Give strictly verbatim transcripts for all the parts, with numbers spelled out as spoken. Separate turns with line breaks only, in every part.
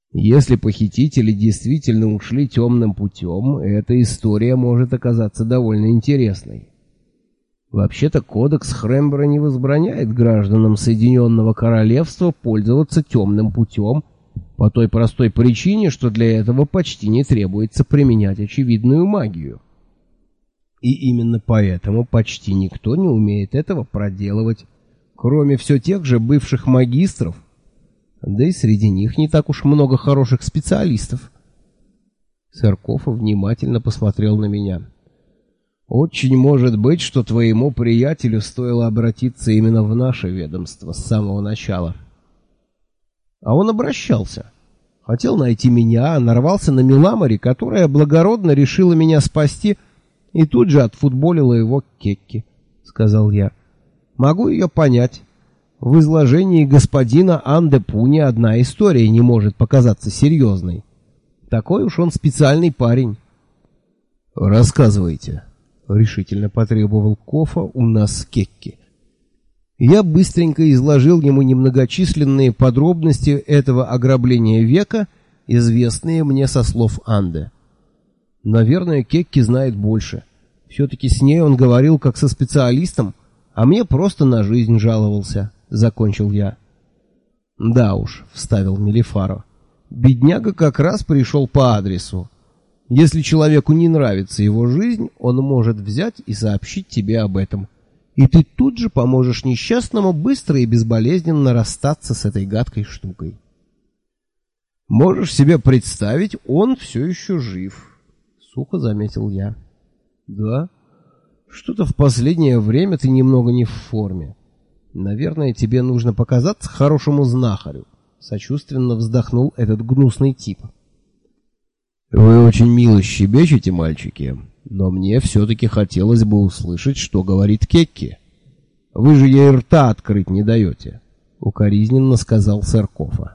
Если похитители действительно ушли темным путем, эта история может оказаться довольно интересной. Вообще-то кодекс Хрембера не возбраняет гражданам Соединенного Королевства пользоваться темным путем по той простой причине, что для этого почти не требуется применять очевидную магию. И именно поэтому почти никто не умеет этого проделывать, кроме все тех же бывших магистров, да и среди них не так уж много хороших специалистов. Церкофа внимательно посмотрел на меня. «Очень может быть, что твоему приятелю стоило обратиться именно в наше ведомство с самого начала». А он обращался. Хотел найти меня, нарвался на Миламари, которая благородно решила меня спасти, и тут же отфутболила его к Кекке, — сказал я. Могу ее понять. В изложении господина Ан-де-Пу ни одна история не может показаться серьезной. Такой уж он специальный парень. «Рассказывайте», — решительно потребовал Кофа у нас с Кекки. Я быстренько изложил ему немногочисленные подробности этого ограбления века, известные мне со слов Анде. Наверное, Кекки знает больше. Все-таки с ней он говорил как со специалистом, а мне просто на жизнь жаловался, — закончил я. Да уж, — вставил Мелифаро, — бедняга как раз пришел по адресу. Если человеку не нравится его жизнь, он может взять и сообщить тебе об этом. И ты тут же поможешь несчастному быстро и безболезненно расстаться с этой гадкой штукой. Можешь себе представить, он все еще жив, — сухо заметил я. Да? Что-то в последнее время ты немного не в форме. Наверное, тебе нужно показаться хорошему знахарю, — сочувственно вздохнул этот гнусный тип. Вы очень мило щебечете, мальчики, но мне все-таки хотелось бы услышать, что говорит Кекки. Вы же ей рта открыть не даете, — укоризненно сказал Церкофа.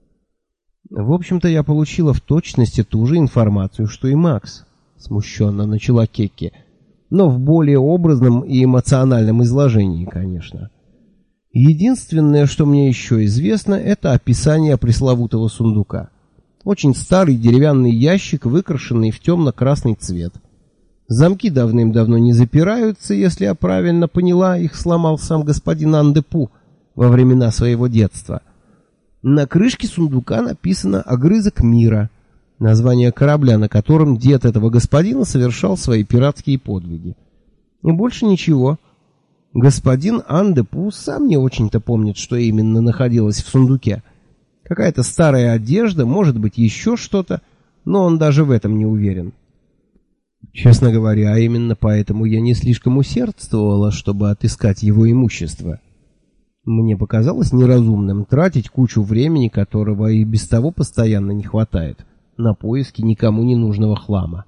В общем-то, я получила в точности ту же информацию, что и Макс, — смущенно начала Кекки, но в более образном и эмоциональном изложении, конечно. Единственное, что мне еще известно, это описание пресловутого сундука. Очень старый деревянный ящик, выкрашенный в темно-красный цвет. Замки давным-давно не запираются, если я правильно поняла, их сломал сам господин Ан-де-Пу во времена своего детства. На крышке сундука написано «Огрызок мира», название корабля, на котором дед этого господина совершал свои пиратские подвиги. И больше ничего. Господин Ан-де-Пу сам не очень-то помнит, что именно находилось в сундуке. Какая-то старая одежда, может быть, еще что-то, но он даже в этом не уверен. Честно говоря, именно поэтому я не слишком усердствовала, чтобы отыскать его имущество. Мне показалось неразумным тратить кучу времени, которого и без того постоянно не хватает, на поиски никому не нужного хлама.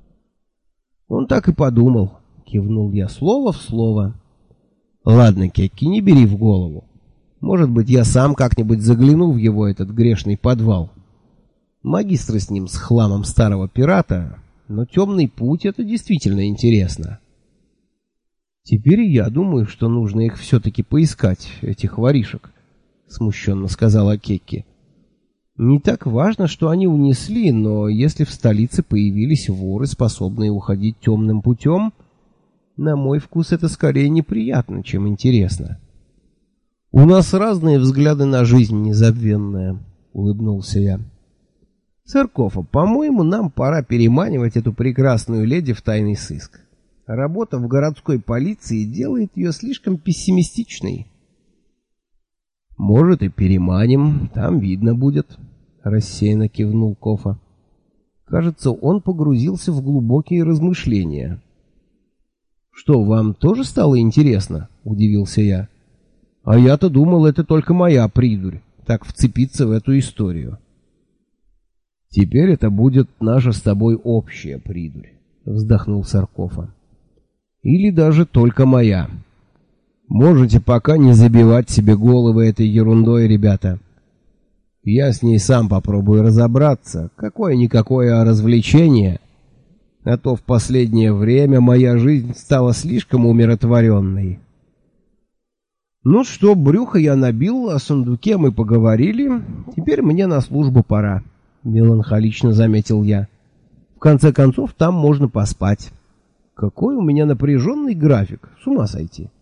Он так и подумал, кивнул я слово в слово. Ладно, Кекки, не бери в голову. Может быть, я сам как-нибудь загляну в его этот грешный подвал. Магистры с ним, с хламом старого пирата, но темный путь — это действительно интересно. Теперь я думаю, что нужно их все-таки поискать, этих воришек, — смущенно сказала Кекки. Не так важно, что они унесли, но если в столице появились воры, способные уходить темным путем, на мой вкус это скорее неприятно, чем интересно. «У нас разные взгляды на жизнь, незабвенная», — улыбнулся я. «Церкофа, по-моему, нам пора переманивать эту прекрасную леди в тайный сыск. Работа в городской полиции делает ее слишком пессимистичной». «Может, и переманим, там видно будет», — рассеянно кивнул Кофа. Кажется, он погрузился в глубокие размышления. «Что, вам тоже стало интересно?» — удивился я. А я-то думал, это только моя придурь, так вцепиться в эту историю. Теперь это будет наша с тобой общая придурь, вздохнул Церкофа. Или даже только моя. Можете пока не забивать себе головы этой ерундой, ребята. Я с ней сам попробую разобраться, какое-никакое развлечение, а то в последнее время моя жизнь стала слишком умиротворенной. Ну что, брюхо я набил, о сундуке мы поговорили, теперь мне на службу пора. меланхолично заметил я. В конце концов, там можно поспать. Какой у меня напряженный график, с ума сойти.